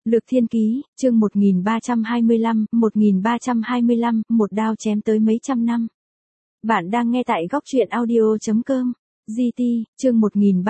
Lược Thiên Ký, chương 1325, một đao chém tới mấy trăm năm. Bạn đang nghe tại góc truyện audio.com. GT, chương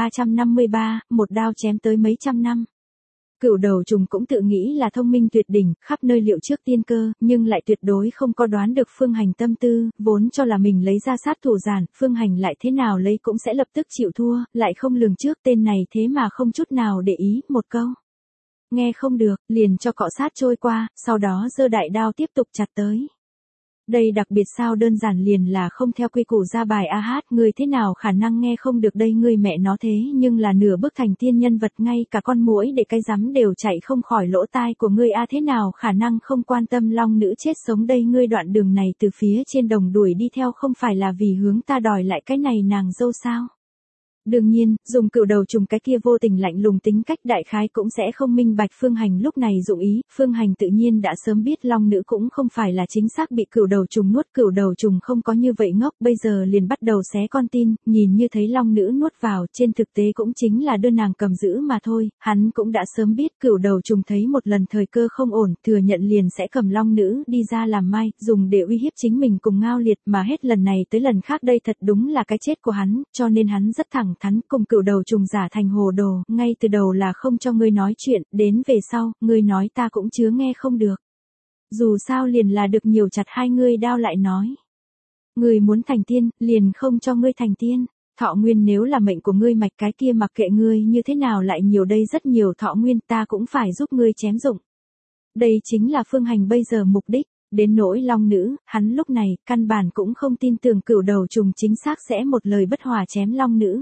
1353, một đao chém tới mấy trăm năm. Cửu đầu trùng cũng tự nghĩ là thông minh tuyệt đỉnh, khắp nơi liệu trước tiên cơ, nhưng lại tuyệt đối không có đoán được Phương Hành tâm tư, vốn cho là mình lấy ra sát thủ giản, Phương Hành lại thế nào lấy cũng sẽ lập tức chịu thua, lại không lường trước tên này thế mà không chút nào để ý, một câu. Nghe không được, liền cho cọ sát trôi qua, sau đó giơ đại đao tiếp tục chặt tới. Đây đặc biệt sao đơn giản liền là không theo quy củ ra bài a hát, người thế nào khả năng nghe không được đây, người mẹ nó thế nhưng là nửa bước thành tiên nhân vật, ngay cả con muỗi để cái rắm đều chạy không khỏi lỗ tai của ngươi a, thế nào khả năng không quan tâm long nữ chết sống đây, ngươi đoạn đường này từ phía trên đồng đuổi đi theo không phải là vì hướng ta đòi lại cái này nàng dâu sao? Đương nhiên, dùng cửu đầu trùng cái kia vô tình lạnh lùng tính cách đại khái cũng sẽ không minh bạch Phương Hành lúc này dụng ý, Phương Hành tự nhiên đã sớm biết long nữ cũng không phải là chính xác bị cửu đầu trùng nuốt, cửu đầu trùng không có như vậy ngốc, bây giờ liền bắt đầu xé con tin, nhìn như thấy long nữ nuốt vào, trên thực tế cũng chính là đưa nàng cầm giữ mà thôi, hắn cũng đã sớm biết cửu đầu trùng thấy một lần thời cơ không ổn, thừa nhận liền sẽ cầm long nữ đi ra làm mai, dùng để uy hiếp chính mình cùng Ngao Liệt, mà hết lần này tới lần khác đây thật đúng là cái chết của hắn, cho nên hắn rất thẳng thắn cùng cửu đầu trùng giả thành hồ đồ, ngay từ đầu là không cho ngươi nói chuyện, đến về sau, ngươi nói ta cũng chứa nghe không được. Dù sao liền là được nhiều chặt hai ngươi đao lại nói. Ngươi muốn thành tiên, liền không cho ngươi thành tiên. Thọ nguyên nếu là mệnh của ngươi mạch cái kia mặc kệ ngươi như thế nào lại nhiều đây, rất nhiều thọ nguyên ta cũng phải giúp ngươi chém dụng. Đây chính là Phương Hành bây giờ mục đích. Đến nỗi long nữ, hắn lúc này, căn bản cũng không tin tưởng cửu đầu trùng chính xác sẽ một lời bất hòa chém long nữ.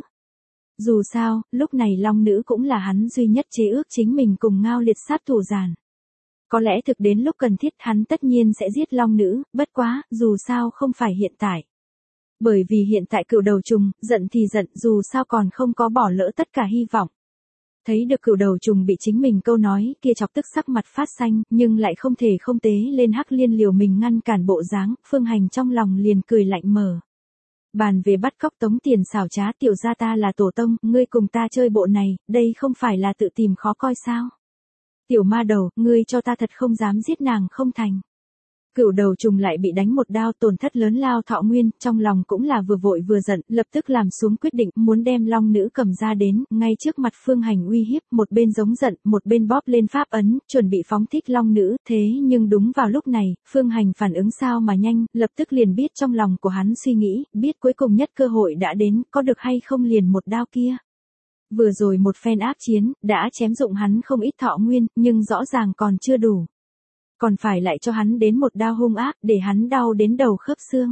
Dù sao, lúc này long nữ cũng là hắn duy nhất chế ước chính mình cùng Ngao Liệt sát thủ giản. Có lẽ thực đến lúc cần thiết hắn tất nhiên sẽ giết long nữ, bất quá, dù sao không phải hiện tại. Bởi vì hiện tại cửu đầu trùng, giận thì giận, dù sao còn không có bỏ lỡ tất cả hy vọng. Thấy được cửu đầu trùng bị chính mình câu nói kia chọc tức sắc mặt phát xanh, nhưng lại không thể không tế lên hắc liên liều mình ngăn cản bộ dáng, Phương Hành trong lòng liền cười lạnh mở. Bàn về bắt cóc tống tiền xảo trá, tiểu gia ta là tổ tông, ngươi cùng ta chơi bộ này, đây không phải là tự tìm khó coi sao? Tiểu ma đầu, ngươi cho ta thật không dám giết nàng không thành. Cửu đầu trùng lại bị đánh một đao, tổn thất lớn lao thọ nguyên, trong lòng cũng là vừa vội vừa giận, lập tức làm xuống quyết định, muốn đem long nữ cầm ra đến, ngay trước mặt Phương Hành uy hiếp, một bên giống giận, một bên bóp lên pháp ấn, chuẩn bị phóng thích long nữ, thế nhưng đúng vào lúc này, Phương Hành phản ứng sao mà nhanh, lập tức liền biết trong lòng của hắn suy nghĩ, biết cuối cùng nhất cơ hội đã đến, có được hay không liền một đao kia. Vừa rồi một phen ác chiến, đã chém dụng hắn không ít thọ nguyên, nhưng rõ ràng còn chưa đủ. Còn phải lại cho hắn đến một đao hung ác, để hắn đau đến đầu khớp xương.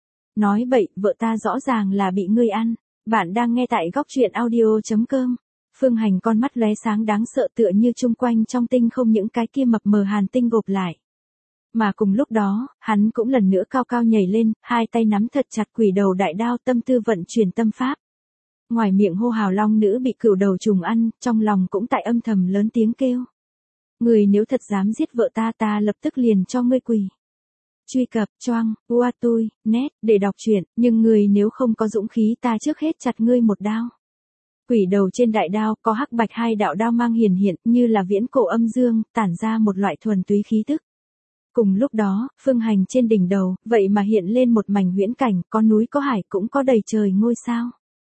Nói bậy, vợ ta rõ ràng là bị ngươi ăn. Bạn đang nghe tại góc truyện audio.com. Phương Hành con mắt lóe sáng đáng sợ tựa như chung quanh trong tinh không những cái kia mập mờ hàn tinh gộp lại. Mà cùng lúc đó, hắn cũng lần nữa cao cao nhảy lên, hai tay nắm thật chặt quỷ đầu đại đao, tâm tư vận chuyển tâm pháp. Ngoài miệng hô hào long nữ bị cửu đầu trùng ăn, trong lòng cũng tại âm thầm lớn tiếng kêu. Người nếu thật dám giết vợ ta, ta lập tức liền cho ngươi quỳ. Truy cập, choang, Uatui, net, để đọc truyện, nhưng người nếu không có dũng khí ta trước hết chặt ngươi một đao. Quỷ đầu trên đại đao, có hắc bạch hai đạo đao mang hiển hiện, như là viễn cổ âm dương, tản ra một loại thuần túy khí tức. Cùng lúc đó, Phương Hành trên đỉnh đầu, vậy mà hiện lên một mảnh huyễn cảnh, có núi có hải cũng có đầy trời ngôi sao.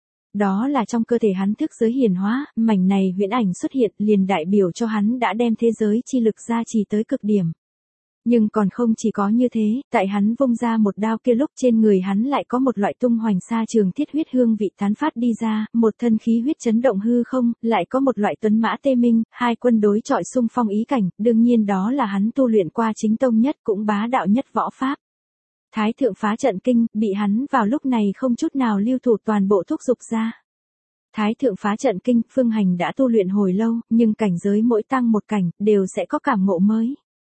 Đó là trong cơ thể hắn thức giới hiển hóa, mảnh này huyễn ảnh xuất hiện liền đại biểu cho hắn đã đem thế giới chi lực gia trì tới cực điểm. Nhưng còn không chỉ có như thế, tại hắn vung ra một đao kia lúc trên người hắn lại có một loại tung hoành xa trường thiết huyết hương vị tán phát đi ra, một thân khí huyết chấn động hư không, lại có một loại tuấn mã tê minh, hai quân đối chọi xung phong ý cảnh, đương nhiên đó là hắn tu luyện qua chính tông nhất cũng bá đạo nhất võ pháp. Thái thượng phá trận kinh, bị hắn vào lúc này không chút nào lưu thủ toàn bộ thúc dục ra. Thái thượng phá trận kinh, Phương Hành đã tu luyện hồi lâu, nhưng cảnh giới mỗi tăng một cảnh, đều sẽ có cảm ngộ mới.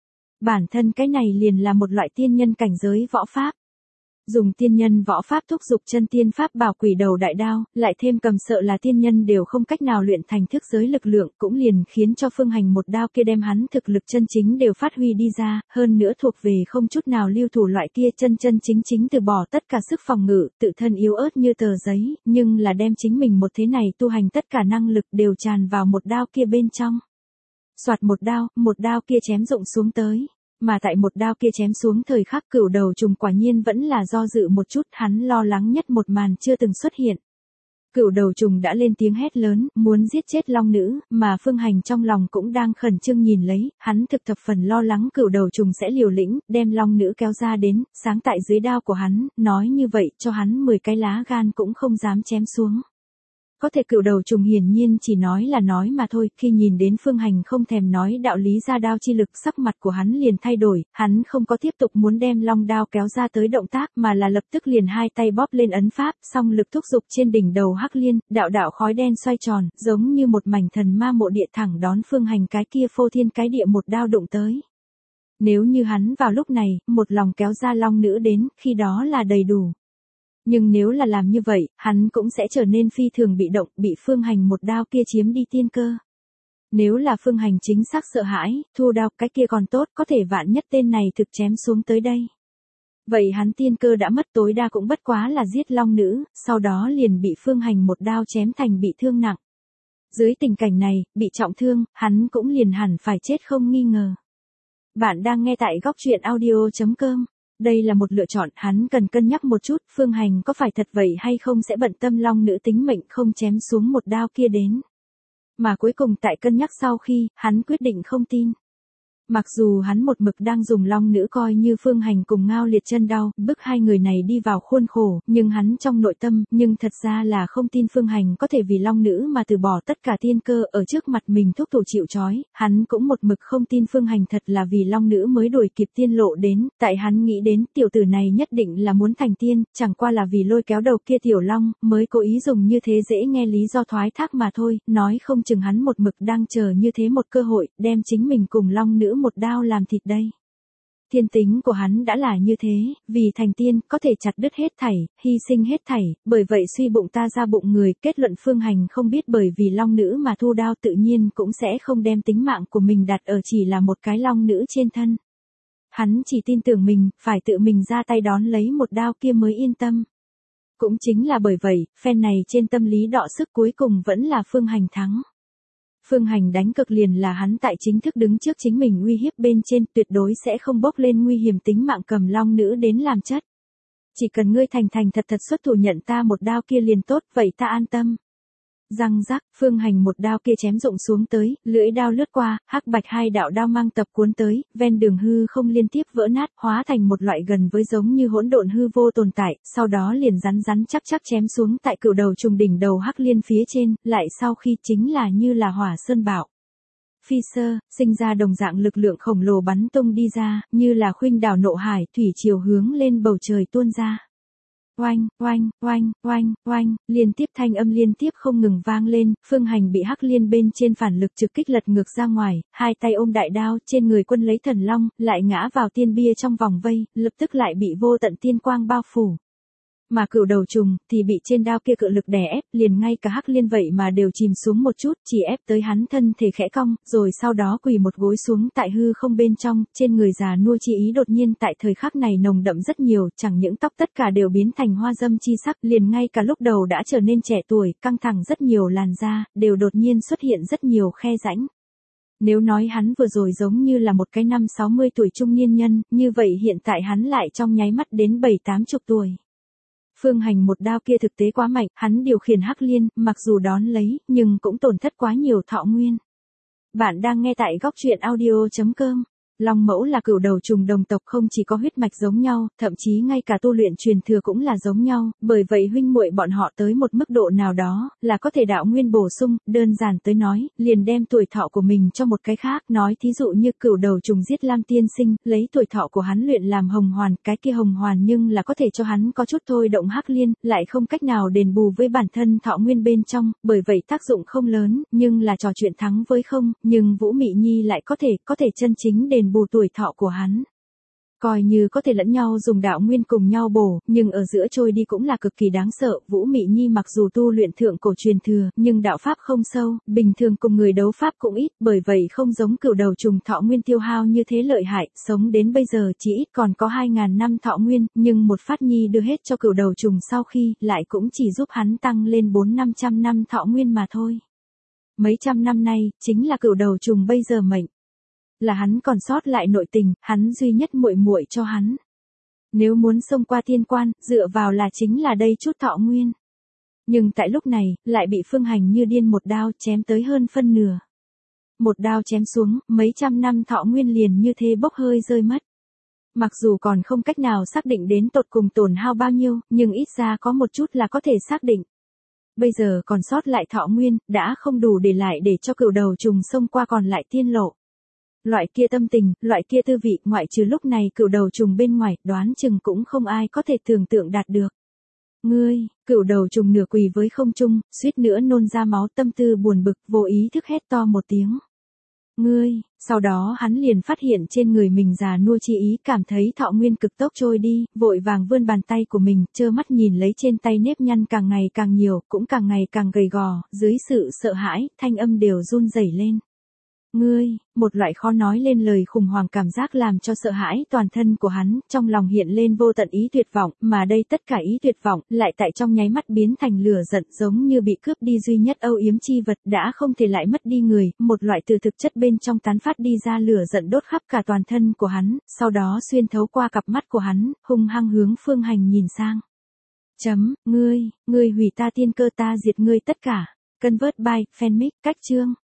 Bản thân cái này liền là một loại tiên nhân cảnh giới võ pháp. Dùng tiên nhân võ pháp thúc dục chân tiên pháp bảo quỷ đầu đại đao, lại thêm cầm sợ là tiên nhân đều không cách nào luyện thành thức giới lực lượng, cũng liền khiến cho Phương Hành một đao kia đem hắn thực lực chân chính đều phát huy đi ra, hơn nữa thuộc về không chút nào lưu thủ loại kia chân chính từ bỏ tất cả sức phòng ngự, tự thân yếu ớt như tờ giấy, nhưng là đem chính mình một thế này tu hành tất cả năng lực đều tràn vào một đao kia bên trong. Soạt một đao kia chém rụng xuống tới. Mà tại một đao kia chém xuống thời khắc Cửu Đầu Trùng quả nhiên vẫn là do dự một chút, hắn lo lắng nhất một màn chưa từng xuất hiện. Cửu Đầu Trùng đã lên tiếng hét lớn, muốn giết chết Long Nữ, mà Phương Hành trong lòng cũng đang khẩn trương nhìn lấy, hắn thực thập phần lo lắng Cửu Đầu Trùng sẽ liều lĩnh, đem Long Nữ kéo ra đến, sáng tại dưới đao của hắn, nói như vậy cho hắn 10 cái lá gan cũng không dám chém xuống. Có thể Cửu Đầu Trùng hiển nhiên chỉ nói là nói mà thôi, khi nhìn đến Phương Hành không thèm nói đạo lý ra đao chi lực, sắc mặt của hắn liền thay đổi, hắn không có tiếp tục muốn đem long đao kéo ra tới động tác mà là lập tức liền hai tay bóp lên ấn pháp, song lực thúc giục trên đỉnh đầu Hắc Liên, đạo đạo khói đen xoay tròn, giống như một mảnh thần ma mộ địa thẳng đón Phương Hành cái kia phô thiên cái địa một đao đụng tới. Nếu như hắn vào lúc này, một lòng kéo ra Long Nữ đến, khi đó là đầy đủ. Nhưng nếu là làm như vậy, hắn cũng sẽ trở nên phi thường bị động, bị Phương Hành một đao kia chiếm đi tiên cơ. Nếu là Phương Hành chính xác sợ hãi, thu đao, cái kia còn tốt, có thể vạn nhất tên này thực chém xuống tới đây. Vậy hắn tiên cơ đã mất, tối đa cũng bất quá là giết Long Nữ, sau đó liền bị Phương Hành một đao chém thành bị thương nặng. Dưới tình cảnh này, bị trọng thương, hắn cũng liền hẳn phải chết không nghi ngờ. Bạn đang nghe tại góc truyện audio.com. Đây là một lựa chọn, hắn cần cân nhắc một chút, Phương Hành có phải thật vậy hay không sẽ bận tâm Long Nữ tính mệnh không chém xuống một đao kia đến. Mà cuối cùng tại cân nhắc sau khi, hắn quyết định không tin. Mặc dù hắn một mực đang dùng Long Nữ coi như Phương Hành cùng Ngao Liệt chân đao, bức hai người này đi vào khuôn khổ, nhưng hắn trong nội tâm, nhưng thật ra là không tin Phương Hành có thể vì Long Nữ mà từ bỏ tất cả tiên cơ ở trước mặt mình thúc thủ chịu trói, hắn cũng một mực không tin Phương Hành thật là vì Long Nữ mới đuổi kịp tiên lộ đến, tại hắn nghĩ đến tiểu tử này nhất định là muốn thành tiên, chẳng qua là vì lôi kéo đầu kia tiểu Long, mới cố ý dùng như thế dễ nghe lý do thoái thác mà thôi, nói không chừng hắn một mực đang chờ như thế một cơ hội, đem chính mình cùng Long Nữ một đao làm thịt đây. Thiên tính của hắn đã là như thế, vì thành tiên, có thể chặt đứt hết thảy, hy sinh hết thảy, bởi vậy suy bụng ta ra bụng người, kết luận Phương Hành không biết bởi vì Long Nữ mà thu đao tự nhiên cũng sẽ không đem tính mạng của mình đặt ở chỉ là một cái Long Nữ trên thân. Hắn chỉ tin tưởng mình, phải tự mình ra tay đón lấy một đao kia mới yên tâm. Cũng chính là bởi vậy, phen này trên tâm lý đọ sức cuối cùng vẫn là Phương Hành thắng. Phương Hành đánh cực liền là hắn tại chính thức đứng trước chính mình uy hiếp bên trên, tuyệt đối sẽ không bốc lên nguy hiểm tính mạng cầm Long Nữ đến làm chất. Chỉ cần ngươi thành thật xuất thủ nhận ta một đao kia liền tốt, vậy ta an tâm. Răng rắc, Phương Hành một đao kia chém rụng xuống tới, lưỡi đao lướt qua, hắc bạch hai đạo đao mang tập cuốn tới, ven đường hư không liên tiếp vỡ nát, hóa thành một loại gần với giống như hỗn độn hư vô tồn tại, sau đó liền rắn chắc chém xuống tại Cửu Đầu Trùng đỉnh đầu Hắc Liên phía trên, lại sau khi chính là như là hỏa sơn bạo. Phi sơ, sinh ra đồng dạng lực lượng khổng lồ bắn tung đi ra, như là khuynh đảo nộ hải, thủy triều hướng lên bầu trời tuôn ra. Oanh, oanh, oanh, oanh, oanh, liên tiếp thanh âm liên tiếp không ngừng vang lên, Phương Hành bị Hắc Liên bên trên phản lực trực kích lật ngược ra ngoài, hai tay ôm đại đao, trên người quân lấy thần long, lại ngã vào tiên bia trong vòng vây, lập tức lại bị vô tận tiên quang bao phủ. Mà Cửu Đầu Trùng thì bị trên đao kia cự lực đè ép, liền ngay cả Hắc Liên vậy mà đều chìm xuống một chút, chỉ ép tới hắn thân thể khẽ cong, rồi sau đó quỳ một gối xuống tại hư không bên trong, trên người già nua chi ý đột nhiên tại thời khắc này nồng đậm rất nhiều, chẳng những tóc tất cả đều biến thành hoa dâm chi sắc, liền ngay cả lúc đầu đã trở nên trẻ tuổi, căng thẳng rất nhiều làn da, đều đột nhiên xuất hiện rất nhiều khe rãnh. Nếu nói hắn vừa rồi giống như là một cái 50-60 tuổi trung niên nhân, như vậy hiện tại hắn lại trong nháy mắt đến 70-80 tuổi. Phương Hành một đao kia thực tế quá mạnh, hắn điều khiển Hắc Liên, mặc dù đón lấy, nhưng cũng tổn thất quá nhiều thọ nguyên. Bạn đang nghe tại góc truyện audio.com. Long Mẫu là Cửu Đầu Trùng đồng tộc, không chỉ có huyết mạch giống nhau, thậm chí ngay cả tu luyện truyền thừa cũng là giống nhau, bởi vậy huynh muội bọn họ tới một mức độ nào đó, là có thể đạo nguyên bổ sung, đơn giản tới nói, liền đem tuổi thọ của mình cho một cái khác, nói thí dụ như Cửu Đầu Trùng giết Lam Tiên Sinh, lấy tuổi thọ của hắn luyện làm hồng hoàn, cái kia hồng hoàn nhưng là có thể cho hắn có chút thôi động Hắc Liên, lại không cách nào đền bù với bản thân thọ nguyên bên trong, bởi vậy tác dụng không lớn, nhưng là trò chuyện thắng với không, nhưng Vũ Mị Nhi lại có thể chân chính đền bù tuổi thọ của hắn. Coi như có thể lẫn nhau dùng đạo nguyên cùng nhau bổ, nhưng ở giữa trôi đi cũng là cực kỳ đáng sợ. Vũ Mị Nhi mặc dù tu luyện thượng cổ truyền thừa, nhưng đạo pháp không sâu, bình thường cùng người đấu pháp cũng ít, bởi vậy không giống Cửu Đầu Trùng thọ nguyên tiêu hao như thế lợi hại, sống đến bây giờ chỉ ít còn có 2000 năm thọ nguyên, nhưng một phát nhi đưa hết cho Cửu Đầu Trùng sau khi, lại cũng chỉ giúp hắn tăng lên 400-500 năm thọ nguyên mà thôi. Mấy trăm năm nay, chính là cửu đầu trùng bây giờ mệnh. Là hắn còn sót lại nội tình, hắn duy nhất muội muội cho hắn. Nếu muốn xông qua thiên quan, dựa vào là chính là đây chút thọ nguyên. Nhưng tại lúc này, lại bị Phương Hành như điên một đao chém tới hơn phân nửa. Một đao chém xuống, mấy trăm năm thọ nguyên liền như thế bốc hơi rơi mất. Mặc dù còn không cách nào xác định đến tột cùng tổn hao bao nhiêu, nhưng ít ra có một chút là có thể xác định. Bây giờ còn sót lại thọ nguyên, đã không đủ để lại để cho cửu đầu trùng xông qua còn lại tiên lộ. Loại kia tâm tình, loại kia tư vị, ngoại trừ lúc này cửu đầu trùng bên ngoài, đoán chừng cũng không ai có thể tưởng tượng đạt được. Ngươi, cửu đầu trùng nửa quỳ với không trung, suýt nữa nôn ra máu, tâm tư buồn bực, vô ý thức hét to một tiếng. Ngươi, sau đó hắn liền phát hiện trên người mình già nua chi ý, cảm thấy thọ nguyên cực tốc trôi đi, vội vàng vươn bàn tay của mình, trơ mắt nhìn lấy trên tay nếp nhăn càng ngày càng nhiều, cũng càng ngày càng gầy gò, dưới sự sợ hãi, thanh âm đều run rẩy lên. Ngươi, một loại khó nói lên lời khủng hoảng cảm giác làm cho sợ hãi toàn thân của hắn, trong lòng hiện lên vô tận ý tuyệt vọng, mà đây tất cả ý tuyệt vọng, lại tại trong nháy mắt biến thành lửa giận, giống như bị cướp đi duy nhất âu yếm chi vật, đã không thể lại mất đi người, một loại từ thực chất bên trong tán phát đi ra lửa giận đốt khắp cả toàn thân của hắn, sau đó xuyên thấu qua cặp mắt của hắn, hung hăng hướng Phương Hành nhìn sang. Ngươi hủy ta tiên cơ, ta diệt ngươi tất cả. Convert by Fanmic, cách chương.